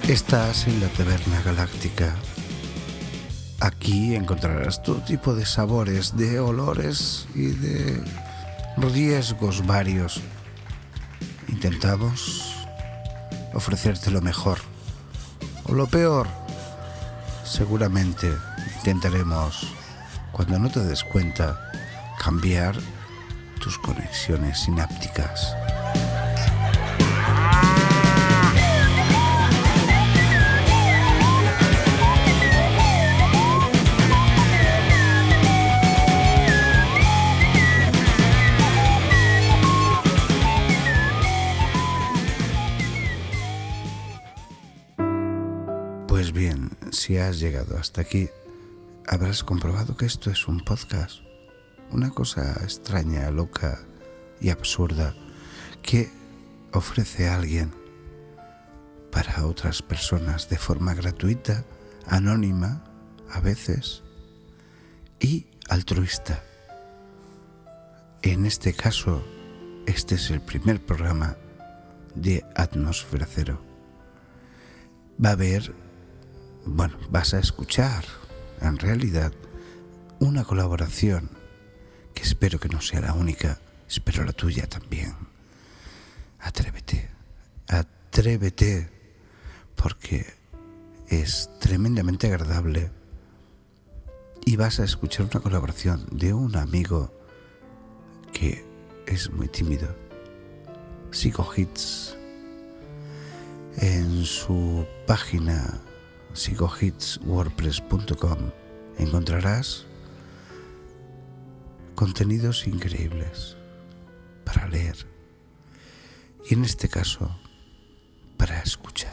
Estás en la Taberna Galáctica. Aquí encontrarás todo tipo de sabores, de olores y de riesgos varios. Intentamos ofrecerte lo mejor o lo peor. Seguramente intentaremos, cuando no te des cuenta, cambiar tus conexiones sinápticas. Pues bien, si has llegado hasta aquí, habrás comprobado que esto es un podcast, una cosa extraña, loca y absurda que ofrece a alguien para otras personas de forma gratuita, anónima, a veces, y altruista. En este caso, este es el primer programa de Atmósfera Cero. Vas a escuchar, en realidad, una colaboración que espero que no sea la única, espero la tuya también. Atrévete, porque es tremendamente agradable y vas a escuchar una colaboración de un amigo que es muy tímido, Psicohits. En su página psicohitswordpress.com encontrarás contenidos increíbles para leer y, en este caso, para escuchar.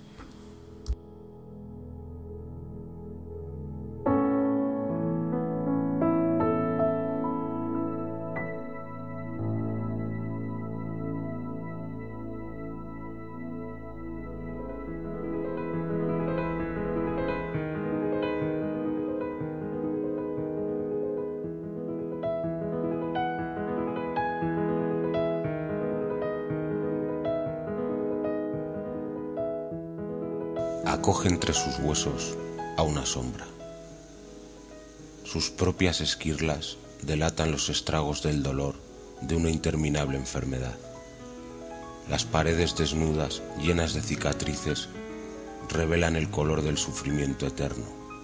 Acoge entre sus huesos a una sombra. Sus propias esquirlas delatan los estragos del dolor de una interminable enfermedad. Las paredes desnudas, llenas de cicatrices, revelan el color del sufrimiento eterno.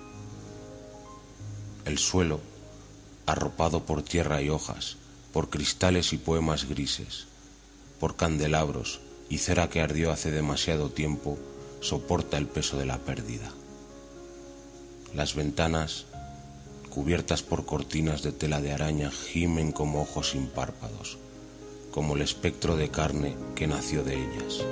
El suelo, arropado por tierra y hojas, por cristales y poemas grises, por candelabros y cera que ardió hace demasiado tiempo, soporta el peso de la pérdida. Las ventanas, cubiertas por cortinas de tela de araña, gimen como ojos sin párpados, como el espectro de carne que nació de ellas.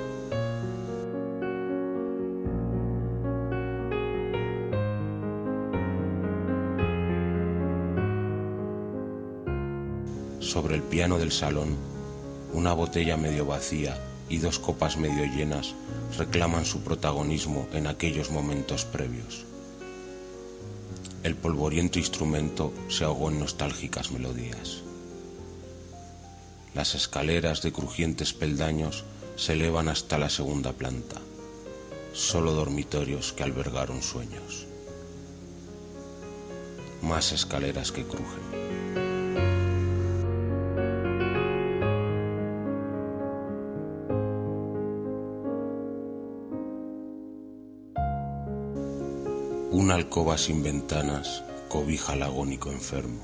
Sobre el piano del salón, una botella medio vacía y dos copas medio llenas reclaman su protagonismo en aquellos momentos previos. El polvoriento instrumento se ahogó en nostálgicas melodías. Las escaleras de crujientes peldaños se elevan hasta la segunda planta, solo dormitorios que albergaron sueños. Más escaleras que crujen. Una alcoba sin ventanas cobija al agónico enfermo.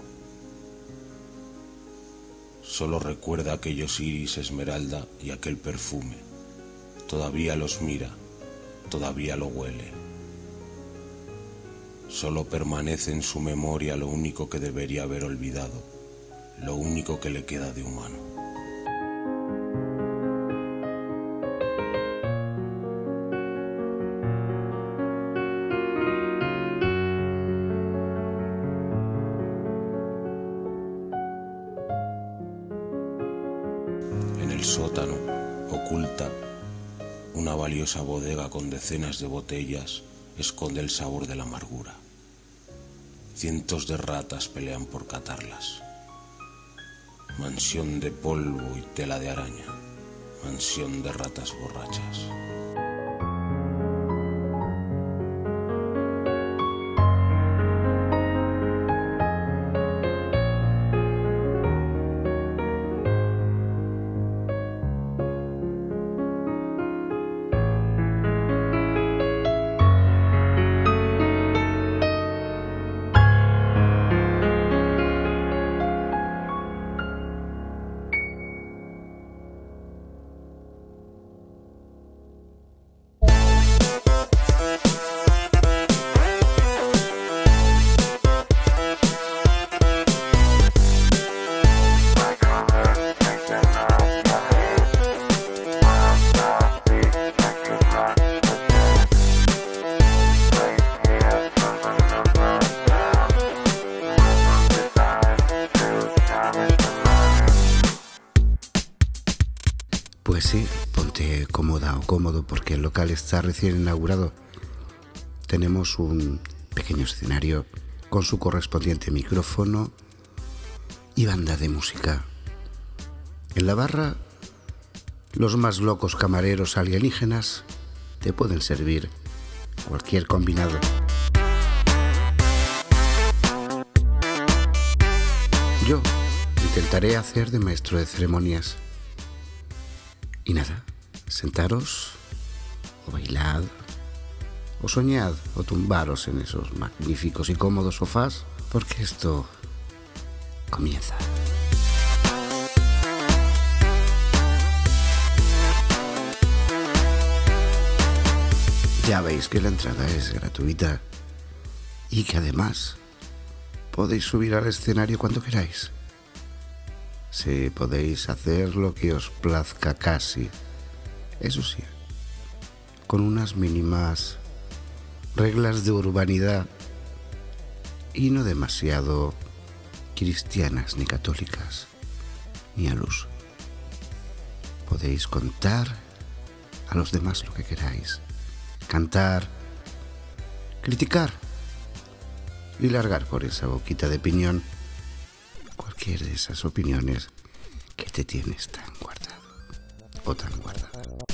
Solo recuerda aquellos iris esmeralda y aquel perfume. Todavía los mira, todavía lo huele. Solo permanece en su memoria lo único que debería haber olvidado, lo único que le queda de humano. En el sótano, oculta, una valiosa bodega con decenas de botellas esconde el sabor de la amargura. Cientos de ratas pelean por catarlas. Mansión de polvo y tela de araña. Mansión de ratas borrachas. cómodo porque el local está recién inaugurado. Tenemos un pequeño escenario con su correspondiente micrófono y banda de música. En la barra, los más locos camareros alienígenas te pueden servir cualquier combinado. Yo intentaré hacer de maestro de ceremonias. Y nada, sentaros, o bailad, o soñad, o tumbaros en esos magníficos y cómodos sofás, porque esto comienza. Ya veis que la entrada es gratuita y que además podéis subir al escenario cuando queráis. Sí, podéis hacer lo que os plazca casi. Eso sí, con unas mínimas reglas de urbanidad y no demasiado cristianas ni católicas, ni al uso. Podéis contar a los demás lo que queráis, cantar, criticar y largar por esa boquita de piñón cualquier de esas opiniones que te tienes tan guardado o tan guardada.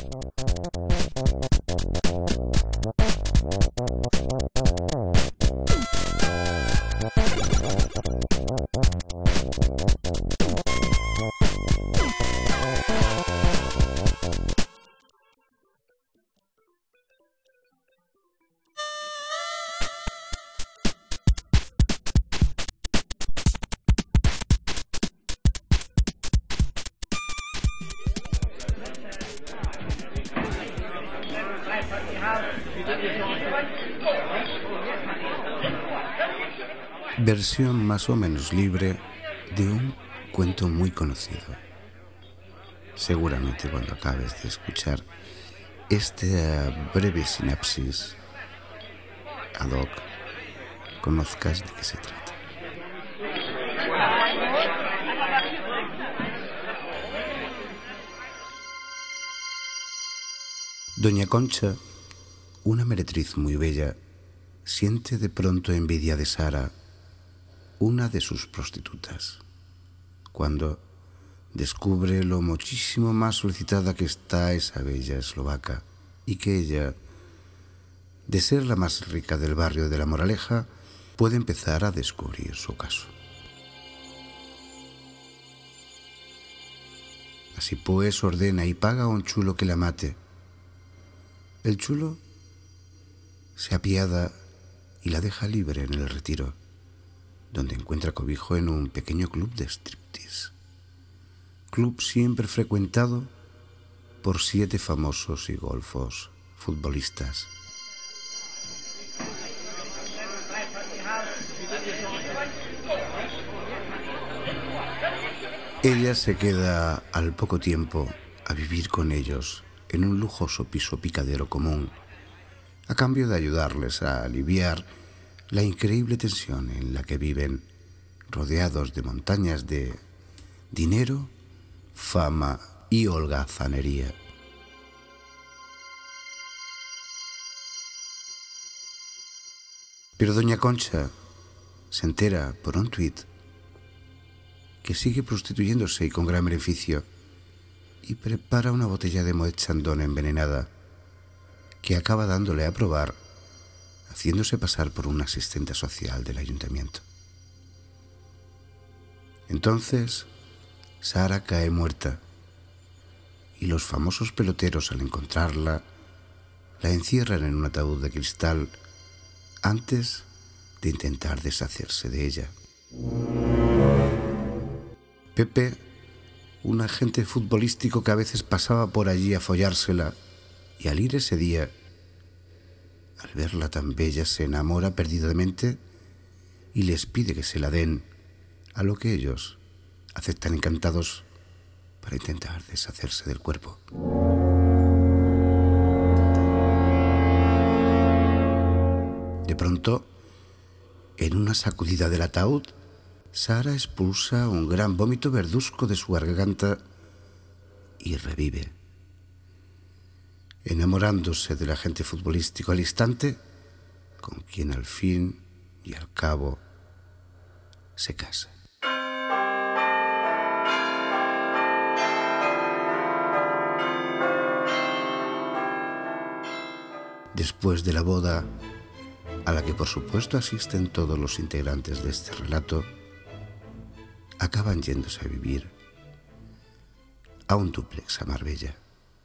Versión más o menos libre de un cuento muy conocido. Seguramente cuando acabes de escuchar esta breve sinapsis ad hoc, conozcas de qué se trata. Doña Concha, una meretriz muy bella, siente de pronto envidia de Sara, una de sus prostitutas, cuando descubre lo muchísimo más solicitada que está esa bella eslovaca y que ella, de ser la más rica del barrio de La Moraleja, puede empezar a descubrir su caso. Así pues ordena y paga a un chulo que la mate. El chulo se apiada y la deja libre en el retiro, donde encuentra cobijo en un pequeño club de striptease. Club siempre frecuentado por 7 famosos y golfos futbolistas. Ella se queda al poco tiempo a vivir con ellos en un lujoso piso picadero común, a cambio de ayudarles a aliviar la increíble tensión en la que viven, rodeados de montañas de dinero, fama y holgazanería. Pero doña Concha se entera por un tuit que sigue prostituyéndose y con gran beneficio, y prepara una botella de Moet Chandon envenenada que acaba dándole a probar, haciéndose pasar por una asistente social del ayuntamiento. Entonces, Sara cae muerta y los famosos peloteros, al encontrarla, la encierran en un ataúd de cristal antes de intentar deshacerse de ella. Pepe, un agente futbolístico que a veces pasaba por allí a follársela, y al ir ese día, al verla tan bella, se enamora perdidamente y les pide que se la den, a lo que ellos aceptan encantados para intentar deshacerse del cuerpo. De pronto, en una sacudida del ataúd, Sara expulsa un gran vómito verduzco de su garganta y revive. enamorándose del agente futbolístico al instante, con quien al fin y al cabo se casa. Después de la boda, a la que por supuesto asisten todos los integrantes de este relato, acaban yéndose a vivir a un dúplex a Marbella.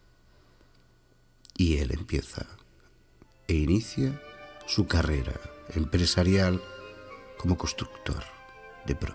Y él empieza e inicia su carrera empresarial como constructor de pro.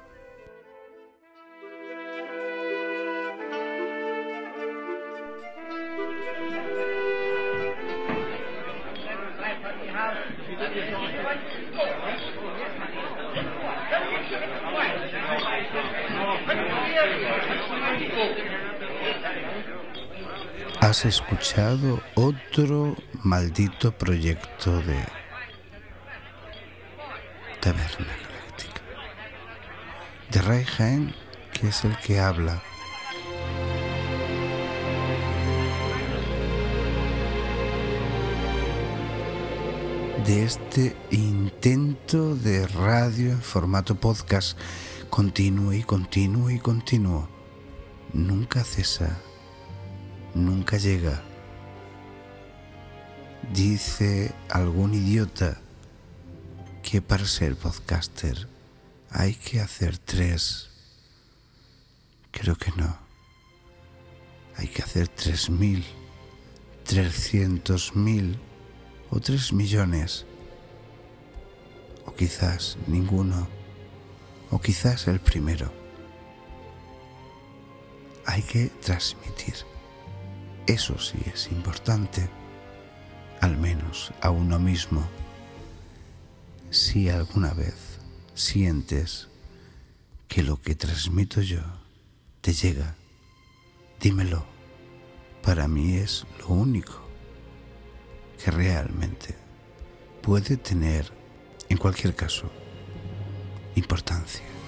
Has escuchado otro maldito proyecto de Taberna Galáctica, de Ray Jaén, que es el que habla. De este intento de radio en formato podcast continuo y continuo y continuo. Nunca cesa, nunca llega. Dice algún idiota que para ser podcaster hay que hacer 3. Creo que no. Hay que hacer 3.000, 300.000 o 3 millones. O quizás ninguno. O quizás el primero. Hay que transmitir. Eso sí es importante, al menos a uno mismo. Si alguna vez sientes que lo que transmito yo te llega, dímelo. Para mí es lo único que realmente puede tener, en cualquier caso, importancia.